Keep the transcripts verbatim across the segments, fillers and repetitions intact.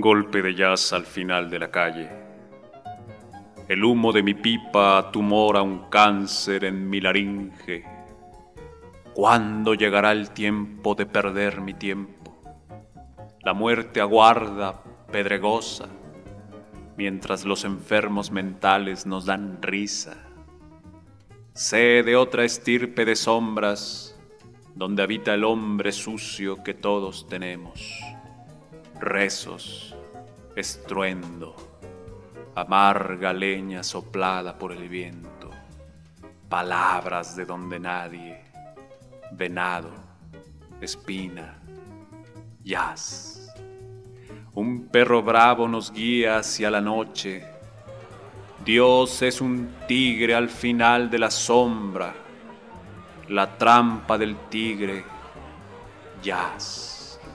golpe de jazz al final de la calle. El humo de mi pipa tumora un cáncer en mi laringe. ¿Cuándo llegará el tiempo de perder mi tiempo? La muerte aguarda, pedregosa, mientras los enfermos mentales nos dan risa. Sé de otra estirpe de sombras, donde habita el hombre sucio que todos tenemos. Rezos, estruendo, amarga leña soplada por el viento, palabras de donde nadie, venado, espina, jazz. Un perro bravo nos guía hacia la noche. Dios es un tigre al final de la sombra, la trampa del tigre, jazz.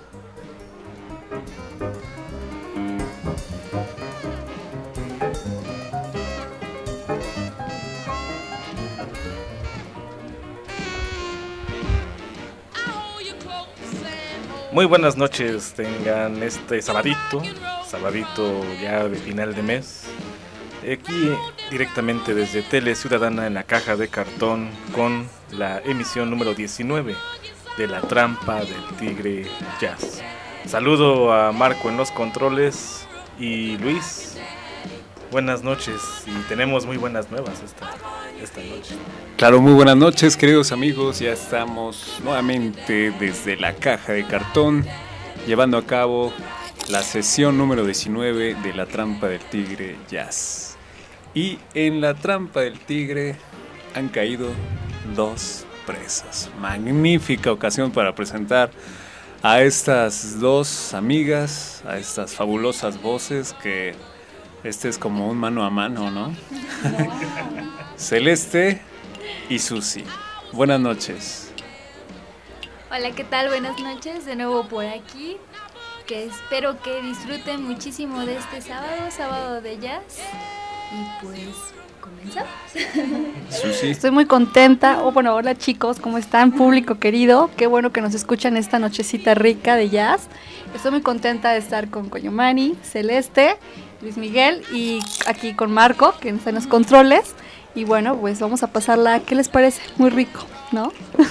Muy buenas noches, tengan este sabadito, sabadito ya de final de mes, aquí directamente desde Tele Ciudadana en la caja de cartón con la emisión número diecinueve de La Trampa del Tigre Jazz. Saludo a Marco en los controles y Luis, buenas noches y tenemos muy buenas nuevas esta, esta noche. Claro, muy buenas noches, queridos amigos. Ya estamos nuevamente desde la caja de cartón llevando a cabo la sesión número diecinueve de La Trampa del Tigre Jazz. Y en La Trampa del Tigre han caído dos presas. Magnífica ocasión para presentar a estas dos amigas, a estas fabulosas voces que este es como un mano a mano, ¿no? Celeste y Susi. Buenas noches. Hola, ¿qué tal? Buenas noches, de nuevo por aquí. Que espero que disfruten muchísimo de este sábado, sábado de jazz. Y pues, comenzamos. Susi. Estoy muy contenta. Oh, bueno, hola chicos, ¿cómo están? Público querido, qué bueno que nos escuchan esta nochecita rica de jazz. Estoy muy contenta de estar con Coyomani, Celeste, Luis Miguel y aquí con Marco, que está en los controles. Y bueno, pues vamos a pasarla, ¿qué les parece? Muy rico, ¿no?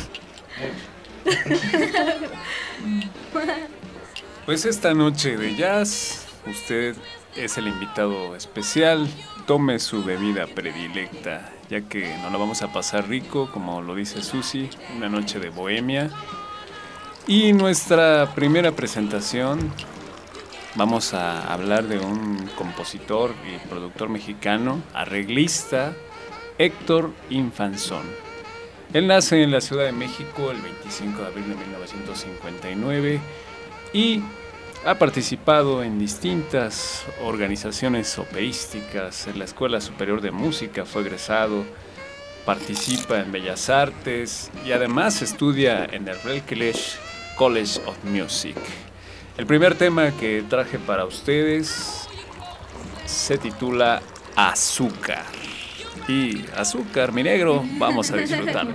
Pues esta noche de jazz, usted es el invitado especial. Tome su bebida predilecta, ya que nos la vamos a pasar rico, como lo dice Susi, una noche de bohemia. Y nuestra primera presentación, vamos a hablar de un compositor y productor mexicano, arreglista, Héctor Infanzón. Él nace en la Ciudad de México el veinticinco de abril de mil novecientos cincuenta y nueve y ha participado en distintas organizaciones operísticas. En la Escuela Superior de Música fue egresado, participa en Bellas Artes y además estudia en el Berklee College of Music. El primer tema que traje para ustedes se titula Azúcar. Y azúcar, mi negro, vamos a disfrutarlo.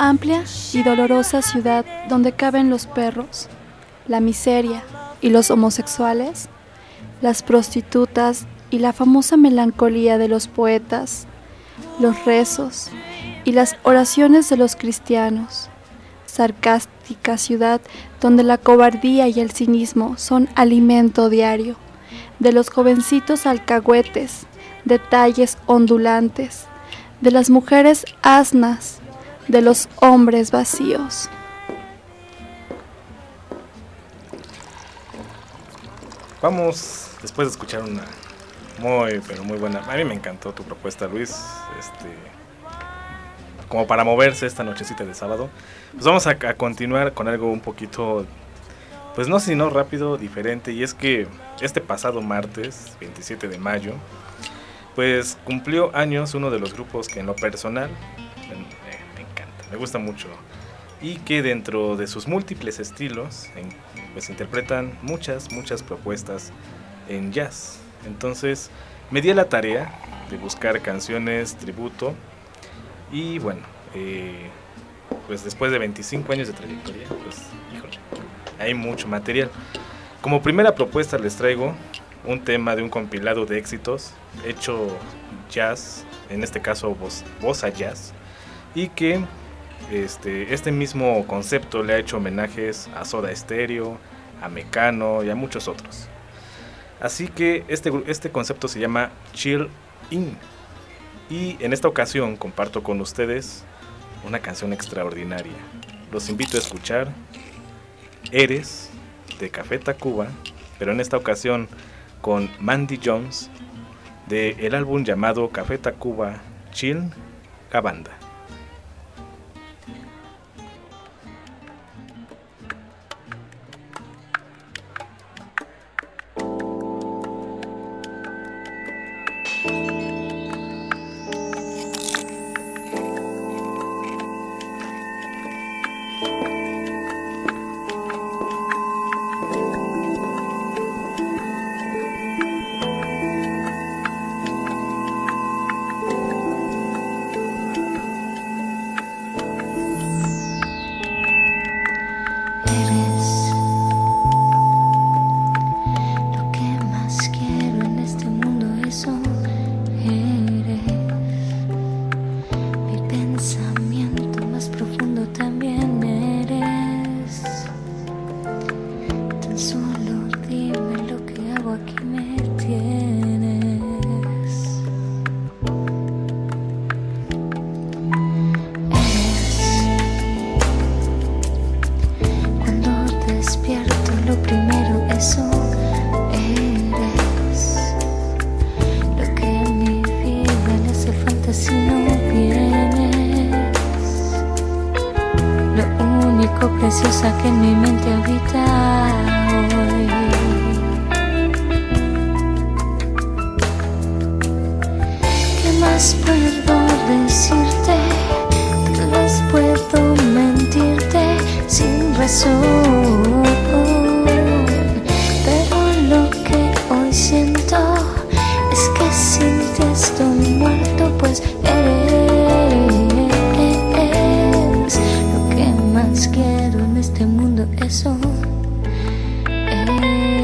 amplia y dolorosa ciudad donde caben los perros, la miseria y los homosexuales, las prostitutas y la famosa melancolía de los poetas, los rezos y las oraciones de los cristianos, sarcástica ciudad donde la cobardía y el cinismo son alimento diario, de los jovencitos alcahuetes, de talles ondulantes, de las mujeres asnas, de los hombres vacíos. Vamos, después de escuchar una muy, pero muy buena, a mí me encantó tu propuesta, Luis, este, como para moverse esta nochecita de sábado, pues vamos a, a continuar con algo un poquito, pues no sino rápido, diferente, y es que este pasado martes, veintisiete de mayo, pues cumplió años uno de los grupos que en lo personal me, me encanta, me gusta mucho, y que dentro de sus múltiples estilos, en, pues interpretan muchas, muchas propuestas en jazz. Entonces me di a la tarea de buscar canciones tributo y bueno, eh, pues después de veinticinco años de trayectoria, pues híjole, hay mucho material. Como primera propuesta les traigo un tema de un compilado de éxitos hecho jazz, en este caso voz, bossa jazz, y que este, este mismo concepto le ha hecho homenajes a Soda Stereo, a Mecano y a muchos otros. Así que este, este concepto se llama Chill In, y en esta ocasión comparto con ustedes una canción extraordinaria. Los invito a escuchar Eres de Café Tacuba, pero en esta ocasión con Mandy Jones, de el álbum llamado Café Tacuba Chill Cabanda. Preciosa que en mi mente habita hoy. ¿Qué más puedo decirte? Tal vez puedo mentirte sin razón, pero lo que hoy siento es que sin ti estoy muerto, pues eres lo que más quiero en este mundo, eso eres.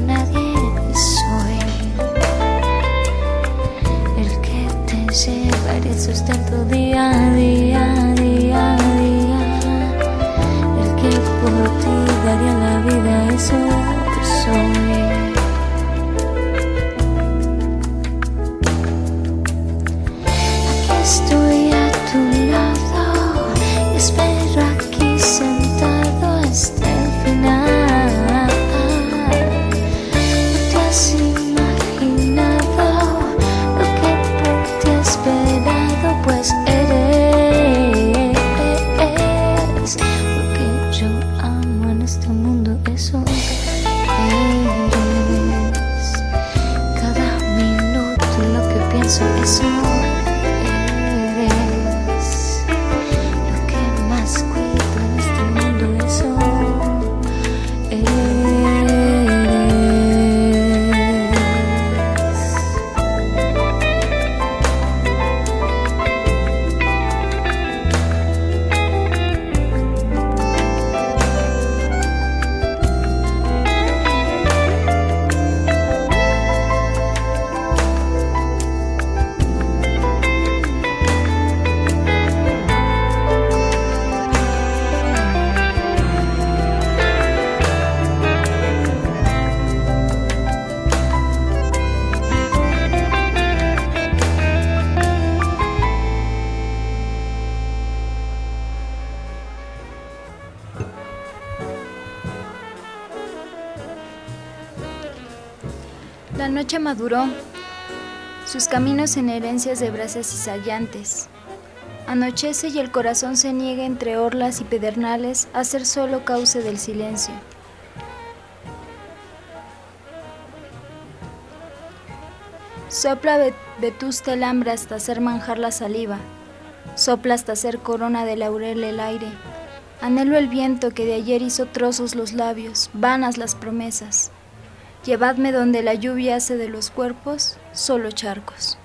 Lleva sería el sustento día a día, día a día. El que por ti daría la vida, eso soy. Aquí estoy a tu lado, espero aquí sentado hasta el final. No te has imaginado lo que por ti he esperado, pues eres lo que yo amo en este mundo, eso eres. Cada minuto lo que pienso, eso eres. Lo que más cuido en este mundo, eso eres. La noche maduró, sus caminos en herencias de brasas y sallantes. Anochece y el corazón se niega entre orlas y pedernales a ser solo cauce del silencio. Sopla vetusta el hambre hasta hacer manjar la saliva, sopla hasta hacer corona de laurel el aire. Anhelo el viento que de ayer hizo trozos los labios, vanas las promesas. Llevadme donde la lluvia hace de los cuerpos solo charcos.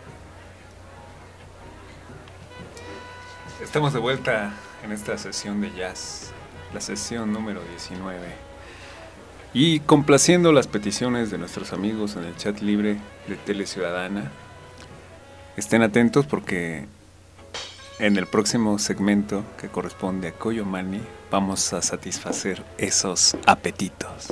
Estamos de vuelta en esta sesión de jazz, la sesión número diecinueve. Y complaciendo las peticiones de nuestros amigos en el chat libre de Tele Ciudadana. Estén atentos porque en el próximo segmento que corresponde a Coyo Mani vamos a satisfacer esos apetitos.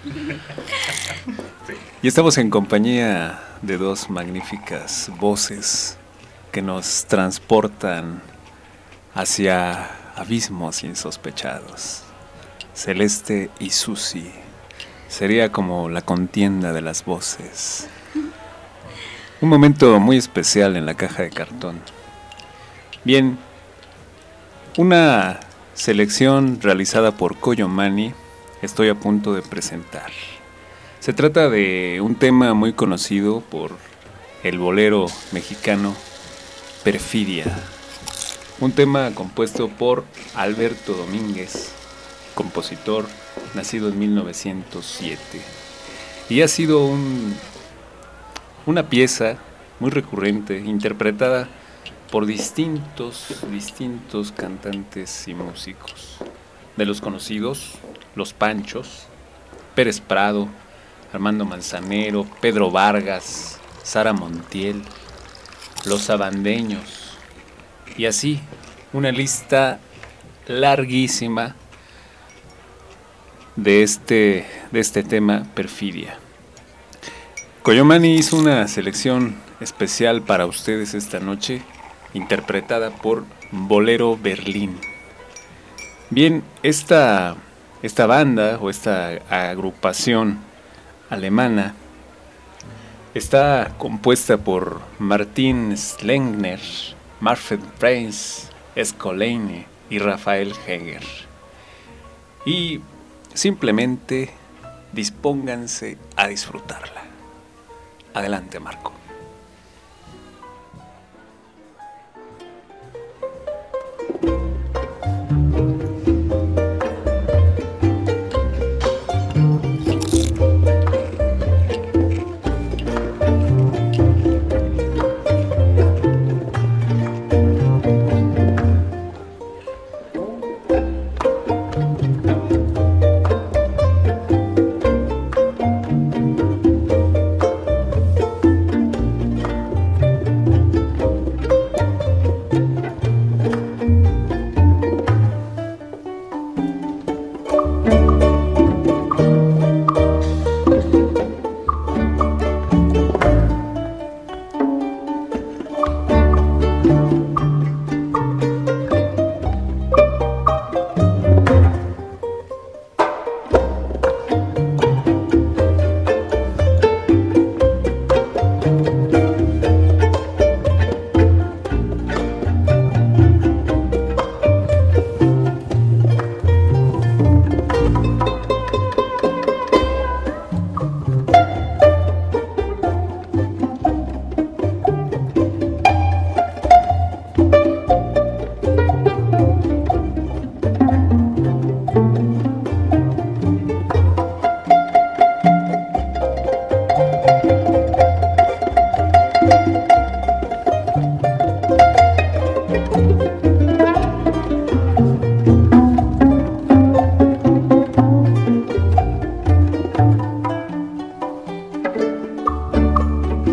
Y estamos en compañía de dos magníficas voces que nos transportan hacia abismos insospechados. Celeste y Susi. Sería como la contienda de las voces. Un momento muy especial en la caja de cartón. Bien, una selección realizada por Coyo Mani estoy a punto de presentar. Se trata de un tema muy conocido por el bolero mexicano Perfidia. Un tema compuesto por Alberto Domínguez, compositor nacido en mil novecientos siete. Y ha sido un, una pieza muy recurrente, interpretada por distintos, distintos cantantes y músicos. De los conocidos, Los Panchos, Pérez Prado, Armando Manzanero, Pedro Vargas, Sara Montiel, Los Sabandeños, y así una lista larguísima de este, de este tema Perfidia. Coyo Mani hizo una selección especial para ustedes esta noche, interpretada por Bolero Berlín. Bien, esta, esta banda o esta agrupación alemana está compuesta por Martin Slengner, Manfred Prinz, Escoleine y Rafael Heger. Y simplemente dispónganse a disfrutarla. Adelante, Marco.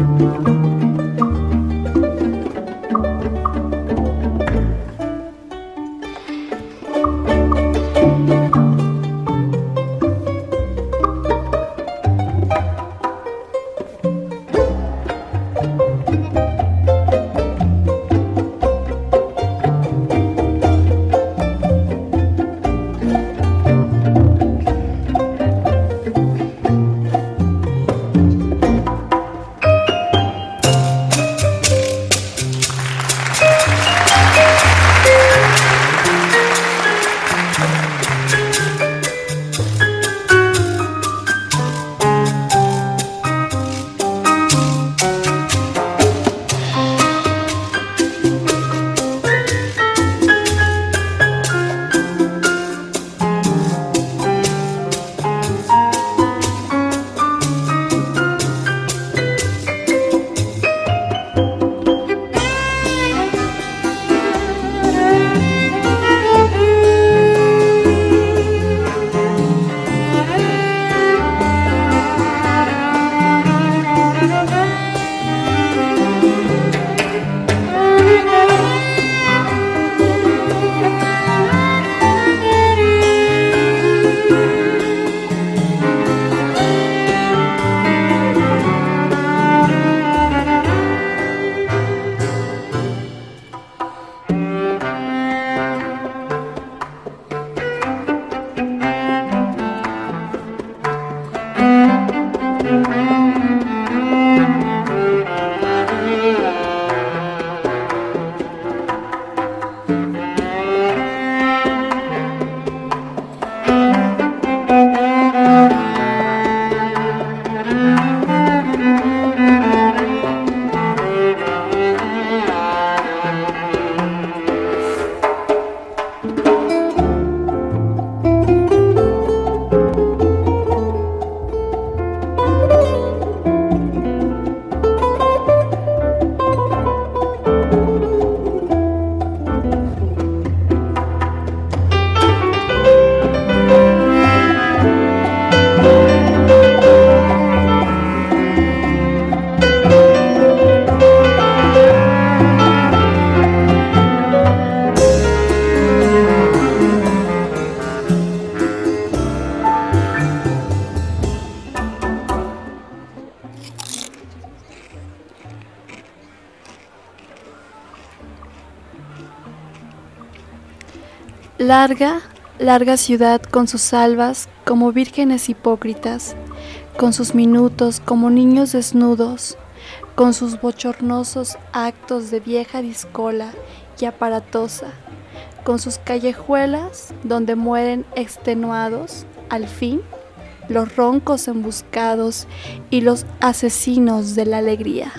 Larga, larga ciudad con sus albas como vírgenes hipócritas, con sus minutos como niños desnudos, con sus bochornosos actos de vieja discola y aparatosa, con sus callejuelas donde mueren extenuados, al fin, los roncos embuscados y los asesinos de la alegría.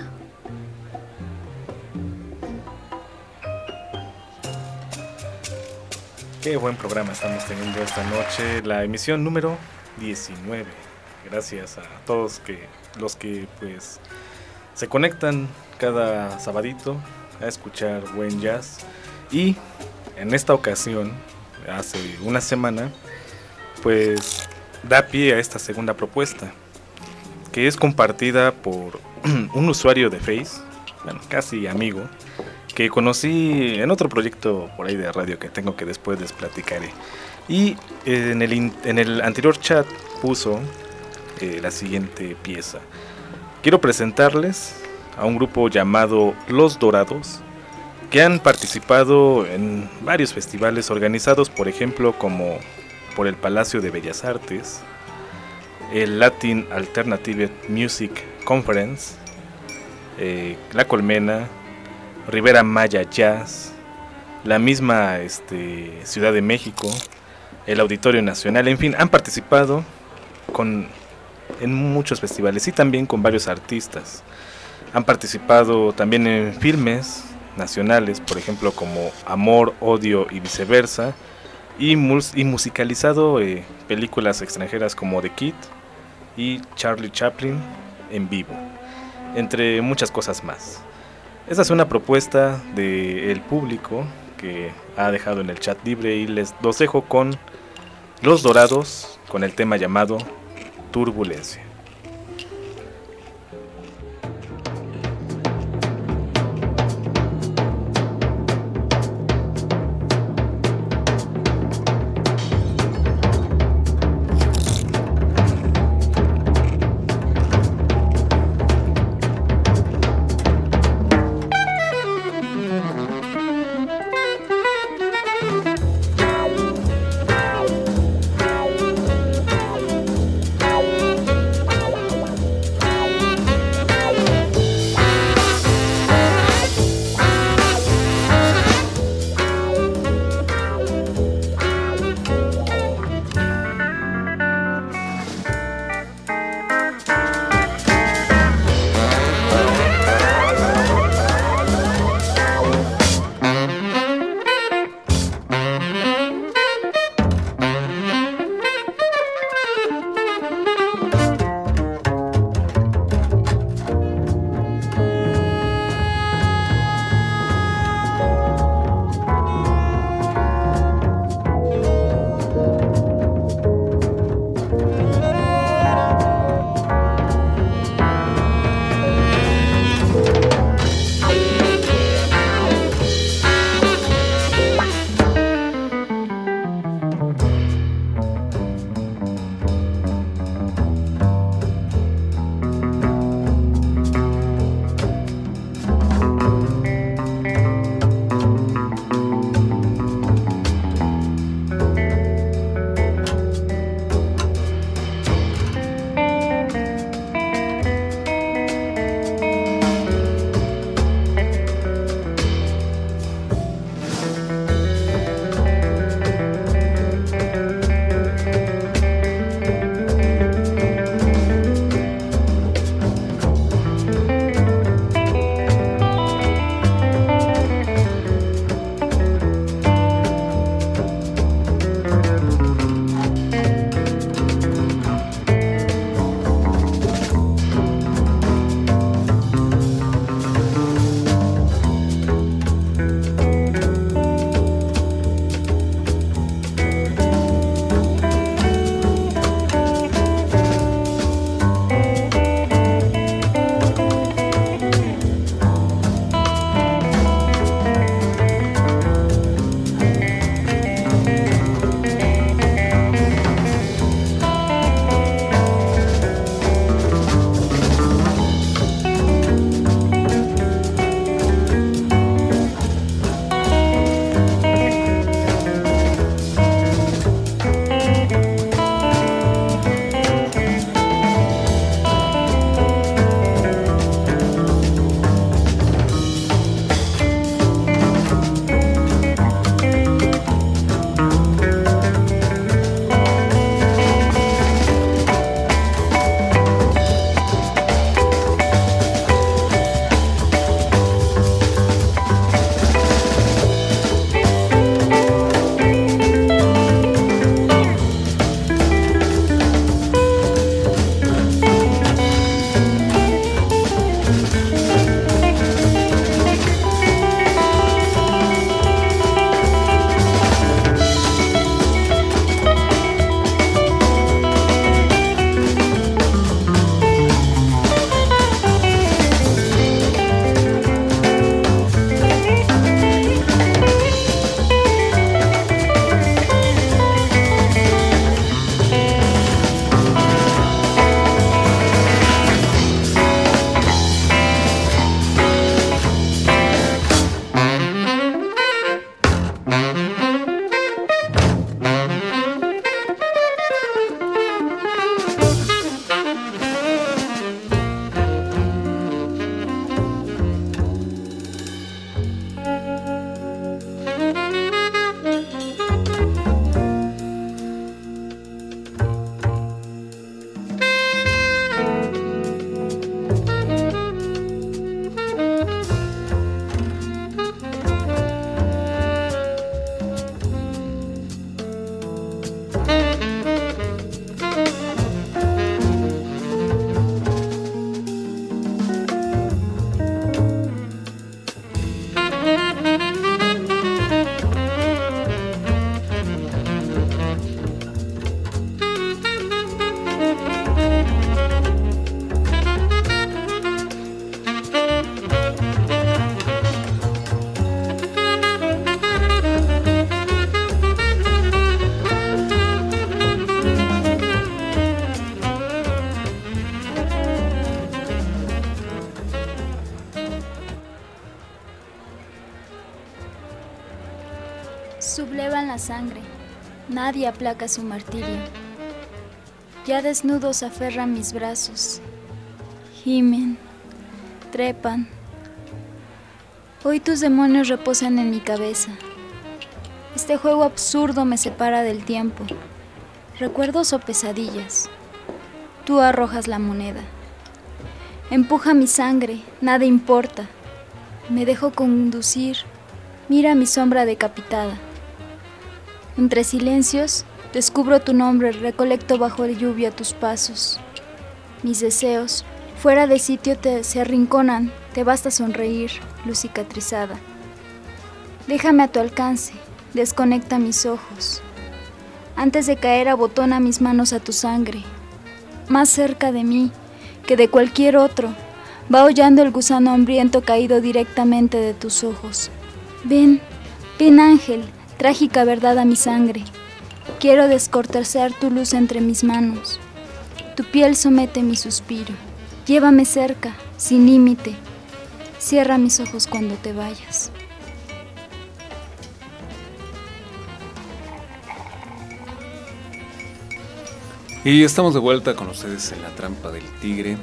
Qué buen programa estamos teniendo esta noche, la emisión número diecinueve. Gracias a todos que, los que pues se conectan cada sabadito a escuchar buen jazz. Y en esta ocasión, hace una semana, pues da pie a esta segunda propuesta, que es compartida por un usuario de Face, bueno, casi amigo, que conocí en otro proyecto por ahí de radio que tengo, que después les platicaré. Y en el, en el anterior chat puso eh, la siguiente pieza. Quiero presentarles a un grupo llamado Los Dorados, que han participado en varios festivales organizados, por ejemplo, como por el Palacio de Bellas Artes, el Latin Alternative Music Conference, eh, La Colmena, Rivera Maya Jazz, la misma este, Ciudad de México, el Auditorio Nacional, en fin, han participado con, en muchos festivales y también con varios artistas. Han participado también en filmes nacionales, por ejemplo, como Amor, Odio y Viceversa, y, mus- y musicalizado eh, películas extranjeras como The Kid y Charlie Chaplin en vivo, entre muchas cosas más. Esta es una propuesta del público que ha dejado en el chat libre y les los dejo con Los Dorados, con el tema llamado Turbulencia. sublevan la sangre, nadie aplaca su martirio. Ya desnudos aferran mis brazos, gimen, trepan. Hoy tus demonios reposan en mi cabeza. Este juego absurdo me separa del tiempo. Recuerdos o pesadillas. Tú arrojas la moneda. Empuja mi sangre, nada importa. Me dejo conducir. Mira mi sombra decapitada. Entre silencios, descubro tu nombre, recolecto bajo la lluvia tus pasos. Mis deseos, fuera de sitio, te, se arrinconan, te basta sonreír, luz cicatrizada. Déjame a tu alcance, desconecta mis ojos. Antes de caer, abotona mis manos a tu sangre. Más cerca de mí que de cualquier otro, va hollando el gusano hambriento caído directamente de tus ojos. Ven, ven ángel, trágica verdad a mi sangre. Quiero descortezar tu luz entre mis manos. Tu piel somete mi suspiro. Llévame cerca, sin límite. Cierra mis ojos cuando te vayas. Y estamos de vuelta con ustedes en La Trampa del Tigre.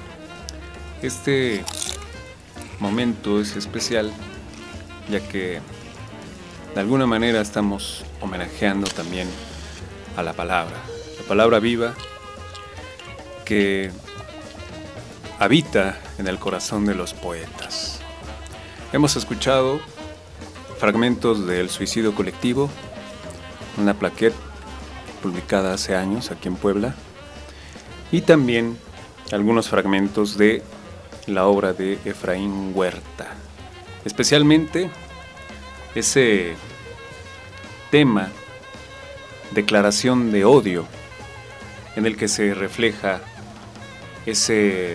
Este momento es especial, ya que de alguna manera estamos homenajeando también a la palabra, la palabra viva que habita en el corazón de los poetas. Hemos escuchado fragmentos del Suicidio Colectivo, una plaqueta publicada hace años aquí en Puebla, y también algunos fragmentos de la obra de Efraín Huerta, especialmente ese tema, declaración de odio, en el que se refleja ese,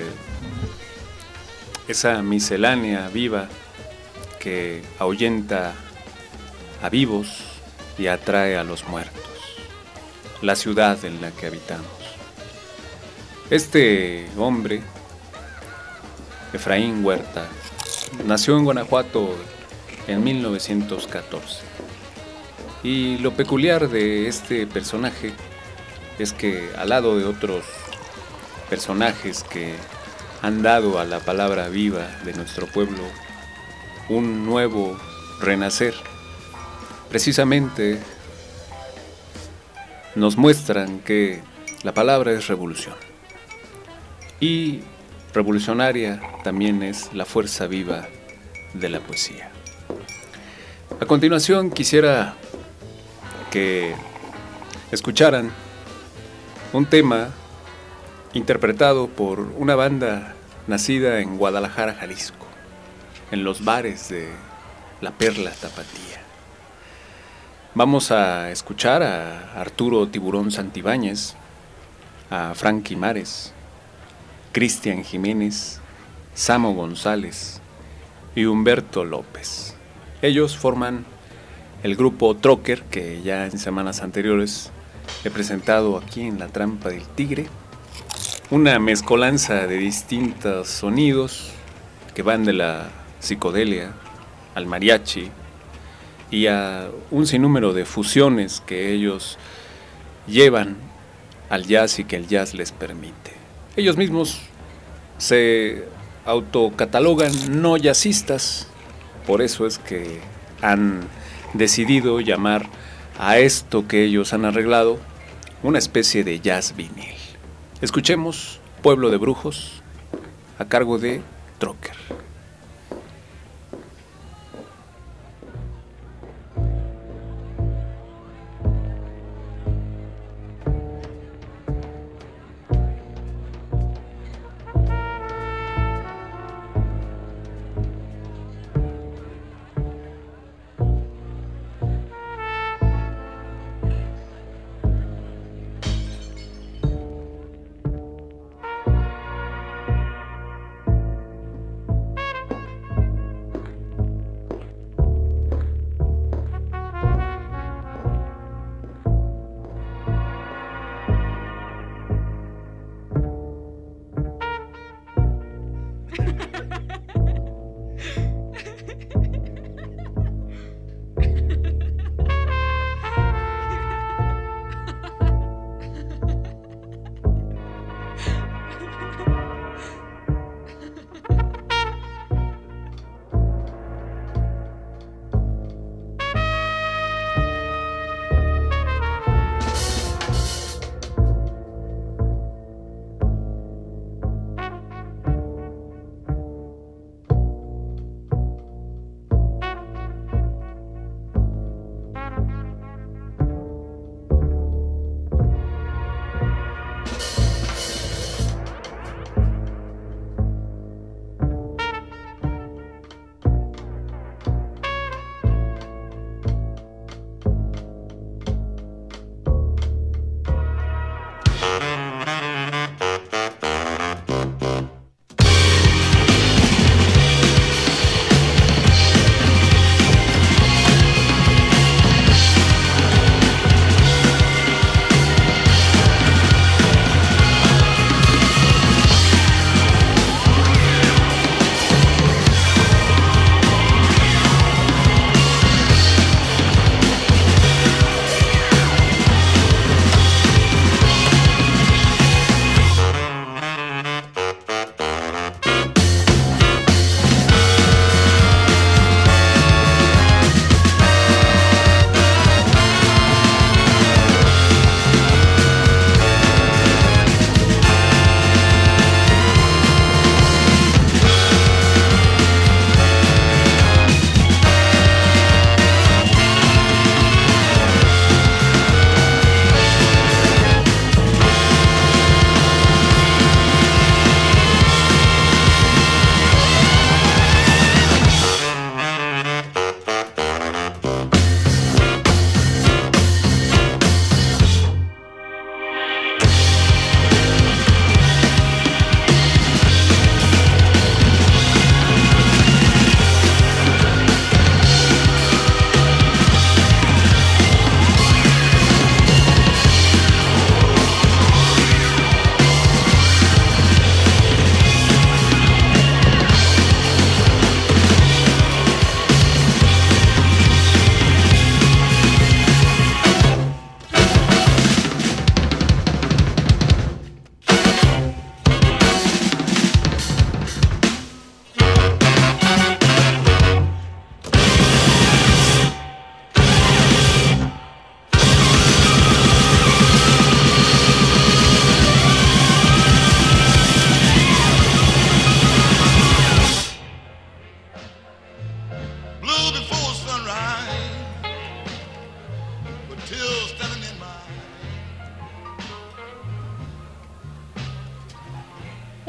esa miscelánea viva que ahuyenta a vivos y atrae a los muertos, la ciudad en la que habitamos. Este hombre, Efraín Huerta, nació en Guanajuato en mil novecientos catorce. Y lo peculiar de este personaje es que, al lado de otros personajes que han dado a la palabra viva de nuestro pueblo un nuevo renacer, precisamente nos muestran que la palabra es revolución. Y revolucionaria también es la fuerza viva de la poesía. A continuación quisiera que escucharan un tema interpretado por una banda nacida en Guadalajara, Jalisco, en los bares de La Perla Tapatía. Vamos a escuchar a Arturo Tiburón Santibáñez, a Frankie Mares, Cristian Jiménez, Samo González y Humberto López. Ellos forman el grupo Trocker, que ya en semanas anteriores he presentado aquí en La Trampa del Tigre. Una mezcolanza de distintos sonidos que van de la psicodelia al mariachi y a un sinnúmero de fusiones que ellos llevan al jazz y que el jazz les permite. Ellos mismos se autocatalogan no jazzistas, por eso es que han decidido llamar a esto que ellos han arreglado una especie de jazz vinil. Escuchemos Pueblo de Brujos a cargo de Trocker.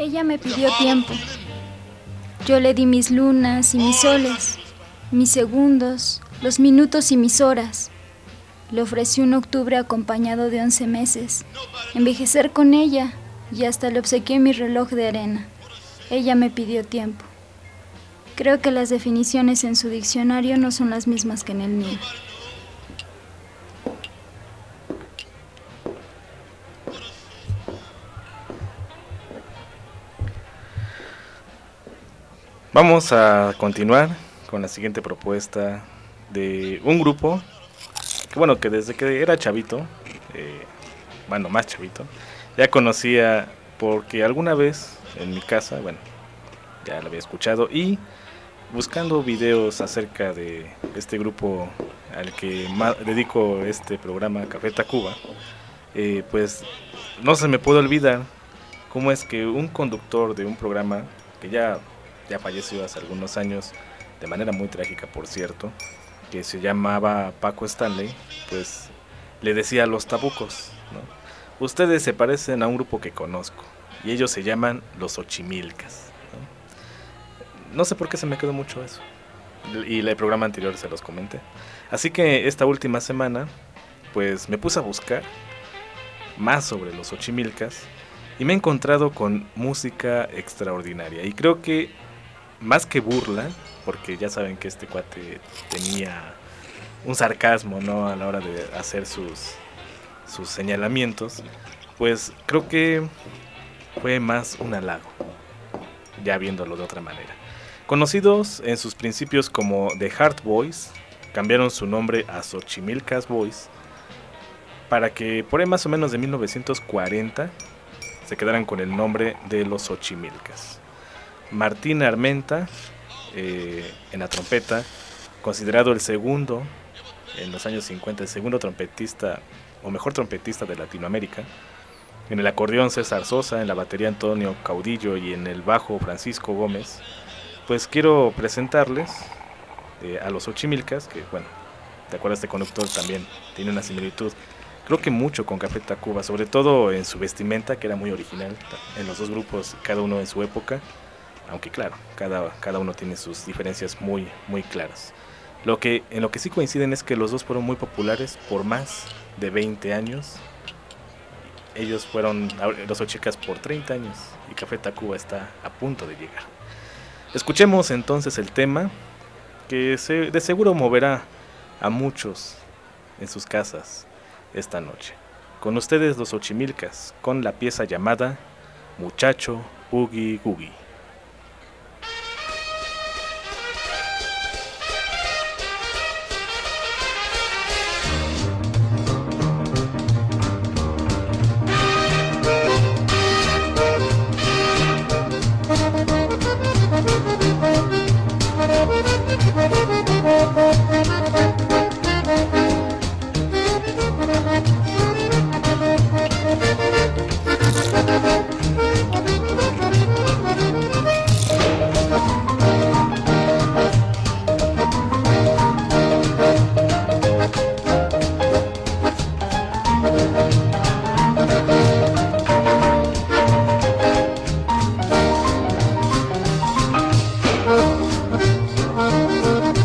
Ella me pidió tiempo. Yo le di mis lunas y mis soles, mis segundos, los minutos y mis horas. Le ofrecí un octubre acompañado de once meses, envejecer con ella, y hasta le obsequié mi reloj de arena. Ella me pidió tiempo. Creo que las definiciones en su diccionario no son las mismas que en el mío. Vamos a continuar con la siguiente propuesta de un grupo que, bueno, que desde que era chavito, eh, bueno, más chavito, ya conocía porque alguna vez en mi casa, bueno, ya lo había escuchado, y buscando videos acerca de este grupo al que ma- dedico este programa, Café Tacuba, eh, pues no se me puede olvidar cómo es que un conductor de un programa que ya, ya falleció hace algunos años, de manera muy trágica por cierto, que se llamaba Paco Stanley, pues le decía a los tabucos, ¿no? Ustedes se parecen a un grupo que conozco, y ellos se llaman los Xochimilcas, ¿no? No sé por qué se me quedó mucho eso, y el programa anterior se los comenté. Así que esta última semana, pues me puse a buscar más sobre los Xochimilcas, y me he encontrado con música extraordinaria, y creo que más que burla, porque ya saben que este cuate tenía un sarcasmo, ¿no?, a la hora de hacer sus, sus señalamientos, pues creo que fue más un halago, ya viéndolo de otra manera. Conocidos en sus principios como The Heart Boys, cambiaron su nombre a Xochimilcas Boys para que por ahí más o menos de mil novecientos cuarenta se quedaran con el nombre de los Xochimilcas. Martín Armenta, eh, en la trompeta, considerado el segundo, en los años cincuenta, el segundo trompetista, o mejor trompetista de Latinoamérica. En el acordeón César Sosa, en la batería Antonio Caudillo y en el bajo Francisco Gómez. Pues quiero presentarles eh, a los Xochimilcas, que bueno, ¿te acuerdas? Este conductor también tiene una similitud, creo que mucho con Café Tacuba, sobre todo en su vestimenta, que era muy original, en los dos grupos, cada uno en su época. Aunque claro, cada, cada uno tiene sus diferencias muy, muy claras. Lo que, en lo que sí coinciden es que los dos fueron muy populares por más de veinte años. Ellos fueron los Xochimilcas por treinta años y Café Tacuba está a punto de llegar. Escuchemos entonces el tema que se, de seguro moverá a muchos en sus casas esta noche. Con ustedes los Xochimilcas, con la pieza llamada Muchacho Boogie Googie. Oh,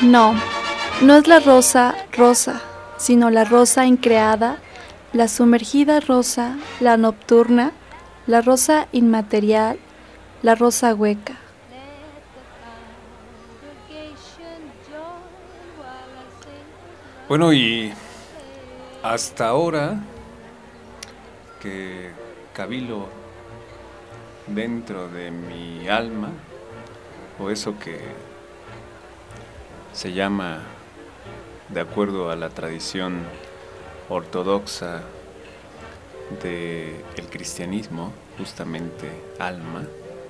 No, no es la rosa rosa, sino la rosa increada, la sumergida rosa, la nocturna, la rosa inmaterial, la rosa hueca. Bueno, y hasta ahora que cabilo dentro de mi alma, o eso que se llama, de acuerdo a la tradición ortodoxa del cristianismo, justamente alma,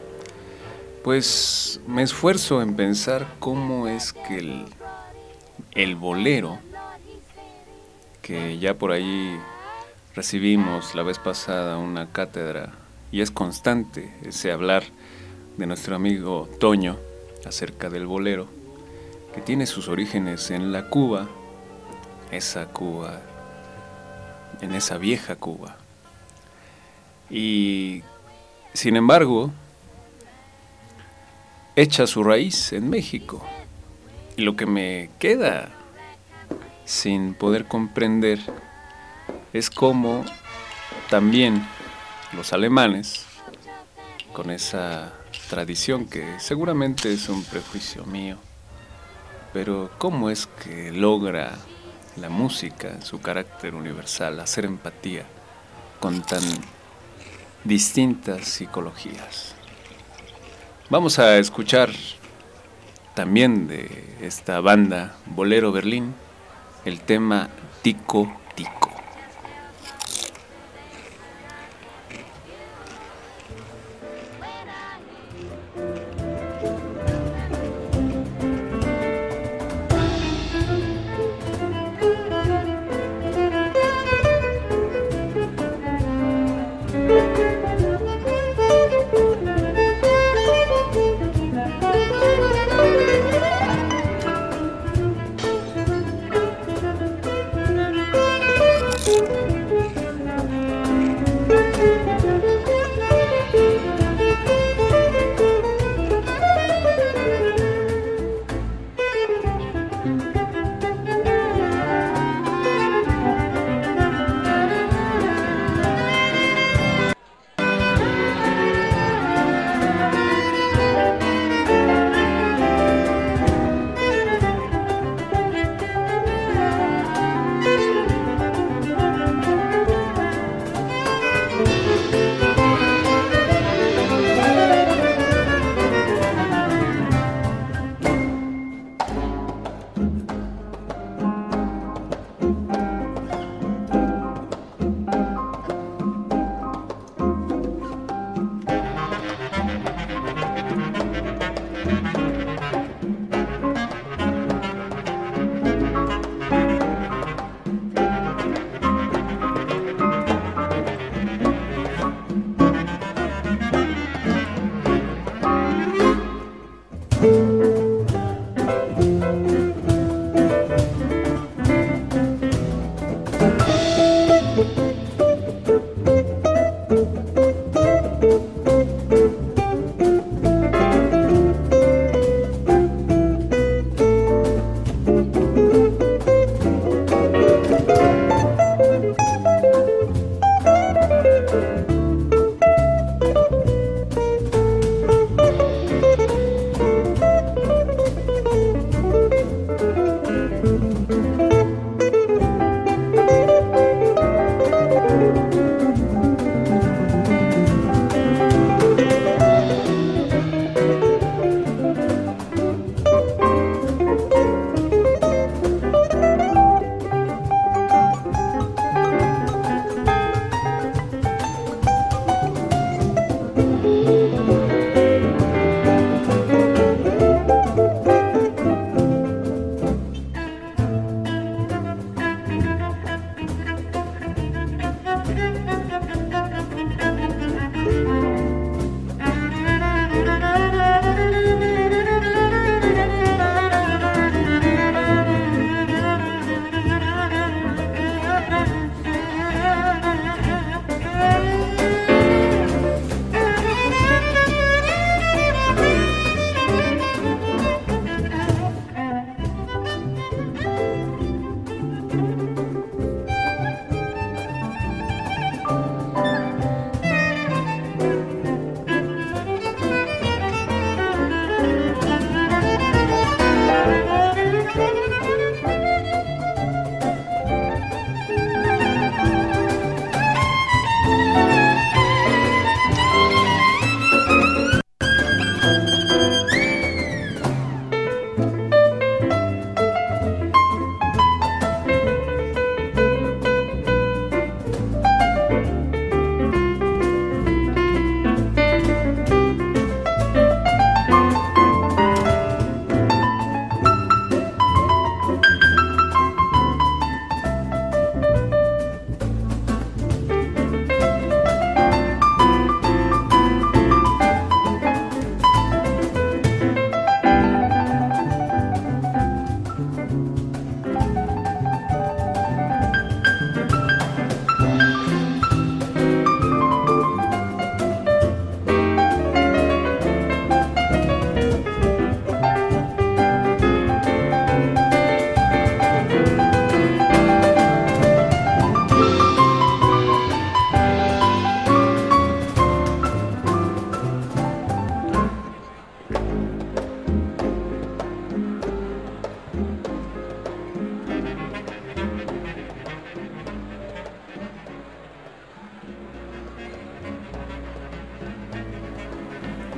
pues me esfuerzo en pensar cómo es que el, el bolero, que ya por ahí recibimos la vez pasada una cátedra, y es constante ese hablar de nuestro amigo Toño acerca del bolero, que tiene sus orígenes en la Cuba, esa Cuba, en esa vieja Cuba. Y sin embargo, echa su raíz en México. Y lo que me queda sin poder comprender es cómo también los alemanes, con esa tradición que seguramente es un prejuicio mío, pero cómo es que logra la música en su carácter universal hacer empatía con tan distintas psicologías. Vamos a escuchar también de esta banda Bolero Berlín el tema Tico Tico.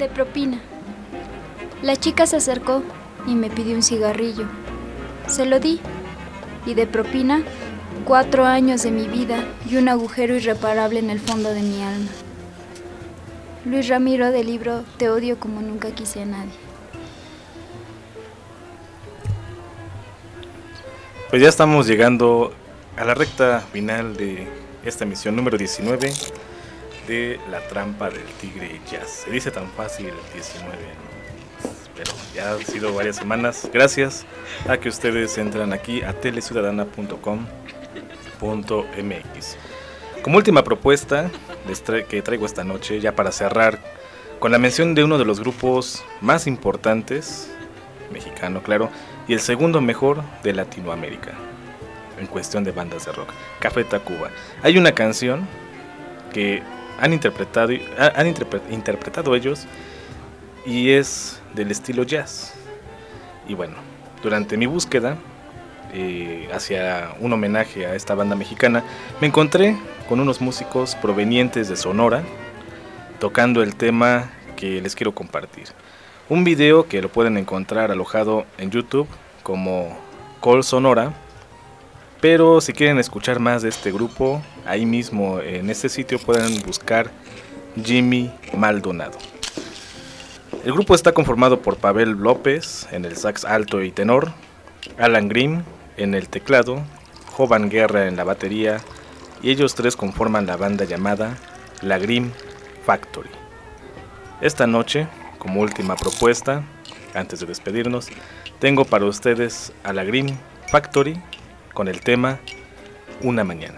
de propina. La chica se acercó y me pidió un cigarrillo. Se lo di, y de propina, cuatro años de mi vida y un agujero irreparable en el fondo de mi alma. Luis Ramiro, del libro Te odio como nunca quise a nadie. Pues ya estamos llegando a la recta final de esta emisión número diecinueve de La Trampa del Tigre Jazz. Se dice tan fácil diecinueve, ¿no? Pero ya han sido varias semanas. Gracias a que ustedes entran aquí a teleciudadana punto com punto m x. Como última propuesta les tra- que traigo esta noche, ya para cerrar, con la mención de uno de los grupos más importantes, mexicano claro, y el segundo mejor de Latinoamérica en cuestión de bandas de rock, Café Tacuba. Hay una canción que han interpretado, han interpre- interpretado ellos y es del estilo jazz. Y bueno, durante mi búsqueda eh, hacia un homenaje a esta banda mexicana, me encontré con unos músicos provenientes de Sonora tocando el tema que les quiero compartir. Un video que lo pueden encontrar alojado en YouTube como Call Sonora, pero si quieren escuchar más de este grupo, ahí mismo en este sitio pueden buscar Jimmy Maldonado. El grupo está conformado por Pavel López en el sax alto y tenor, Alan Grimm en el teclado, Jovan Guerra en la batería, y ellos tres conforman la banda llamada La Grimm Factory. Esta noche, como última propuesta, antes de despedirnos, tengo para ustedes a La Grimm Factory con el tema Una Mañana.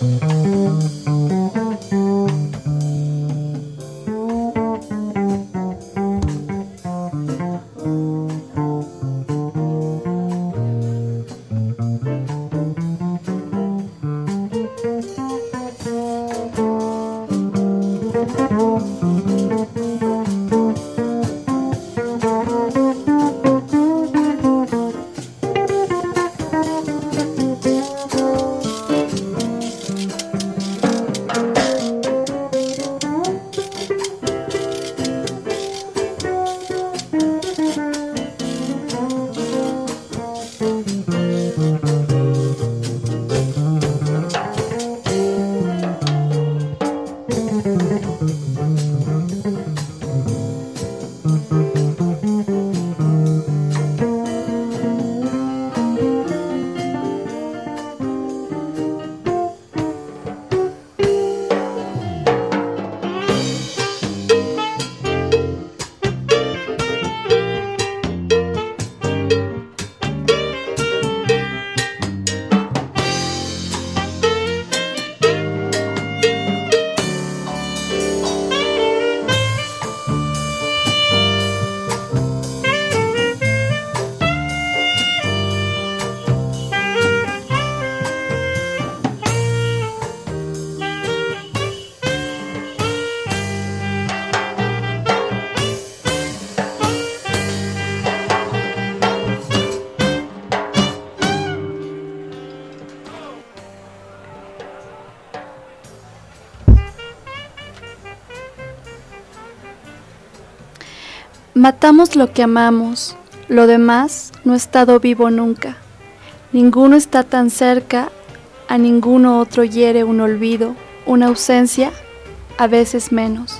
Matamos lo que amamos, lo demás no ha estado vivo nunca. Ninguno está tan cerca, a ninguno otro hiere un olvido, una ausencia, a veces menos.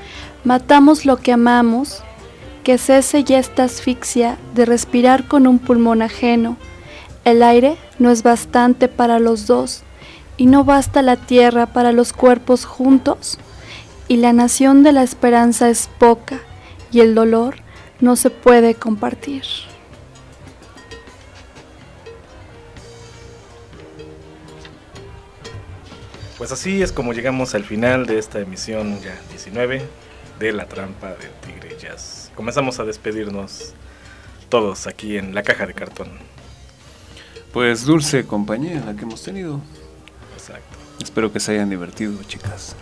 Matamos lo que amamos, que cese ya esta asfixia de respirar con un pulmón ajeno. El aire no es bastante para los dos, y no basta la tierra para los cuerpos juntos, y la nación de la esperanza es poca, y el dolor no se puede compartir. Pues así es como llegamos al final de esta emisión ya diecinueve de La Trampa del Tigre Jazz. Comenzamos a despedirnos todos aquí en la caja de cartón. Pues dulce compañía la que hemos tenido. Exacto. Espero que se hayan divertido, chicas.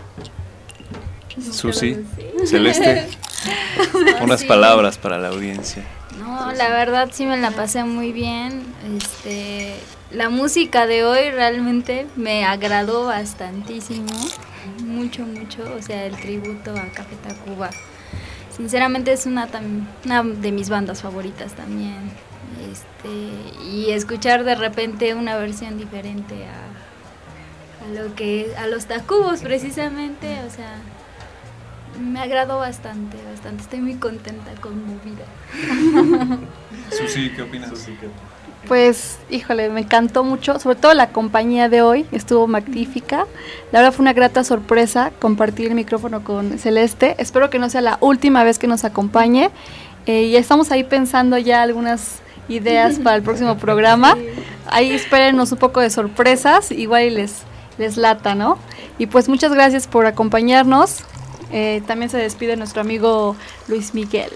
Susi, Celeste, unas Sí. palabras para la audiencia. No, la verdad sí me la pasé muy bien. Este, la música de hoy realmente me agradó bastantísimo, mucho, mucho. O sea, el tributo a Café Tacuba. Sinceramente es una, tam- una de mis bandas favoritas también. Este, y escuchar de repente una versión diferente a, a lo que a los Tacubos precisamente, o sea, me agradó bastante, bastante. Estoy muy contenta, conmovida. Susi, ¿qué opinas? Susi, ¿qué? Pues, híjole, me encantó mucho, sobre todo la compañía de hoy, estuvo magnífica. La verdad fue una grata sorpresa compartir el micrófono con Celeste. Espero que no sea la última vez que nos acompañe. Eh, y estamos ahí pensando ya algunas ideas para el próximo programa. Ahí espérenos un poco de sorpresas, igual y les, les lata, ¿no? Y pues muchas gracias por acompañarnos. Eh, también se despide nuestro amigo Luis Miguel.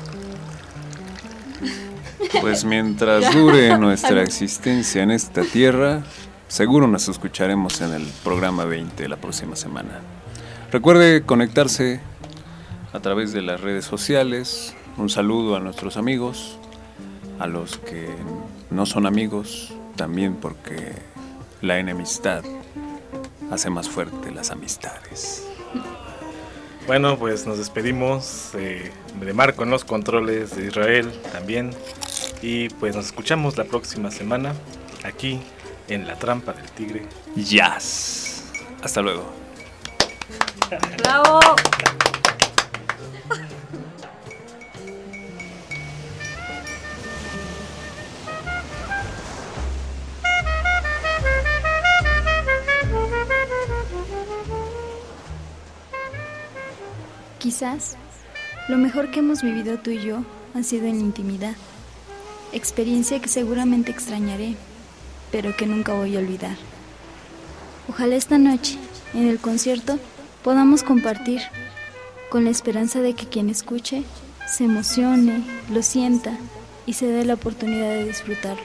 Pues mientras dure nuestra existencia en esta tierra, seguro nos escucharemos en el programa veinte la próxima semana. Recuerde conectarse a través de las redes sociales. Un saludo a nuestros amigos, a los que no son amigos, también porque la enemistad hace más fuerte las amistades. Bueno, pues nos despedimos eh, de Marco en los controles, de Israel también. Y pues nos escuchamos la próxima semana aquí en La Trampa del Tigre. Jazz. Hasta luego. ¡Bravo! Quizás lo mejor que hemos vivido tú y yo ha sido en la intimidad, experiencia que seguramente extrañaré, pero que nunca voy a olvidar. Ojalá esta noche, en el concierto, podamos compartir, con la esperanza de que quien escuche se emocione, lo sienta y se dé la oportunidad de disfrutarlo.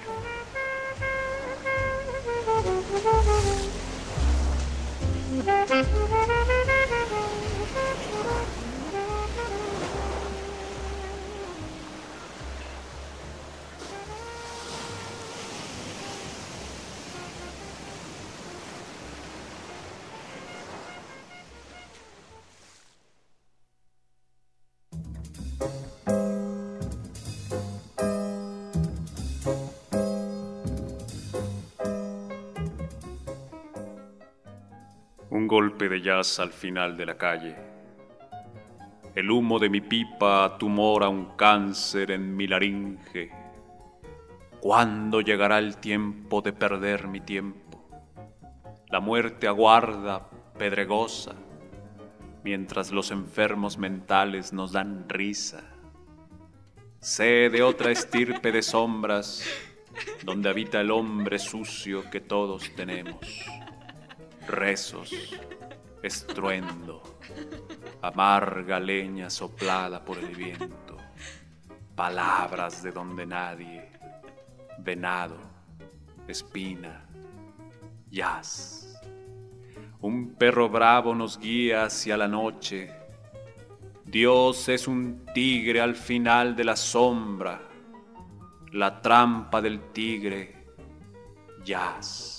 Un golpe de jazz al final de la calle. El humo de mi pipa tumora un cáncer en mi laringe. ¿Cuándo llegará el tiempo de perder mi tiempo? La muerte aguarda, pedregosa, mientras los enfermos mentales nos dan risa. Sé de otra estirpe de sombras, donde habita el hombre sucio que todos tenemos. Rezos, estruendo, amarga leña soplada por el viento, palabras de donde nadie, venado, espina, jazz. Un perro bravo nos guía hacia la noche. Dios es un tigre al final de la sombra, la trampa del tigre, jazz.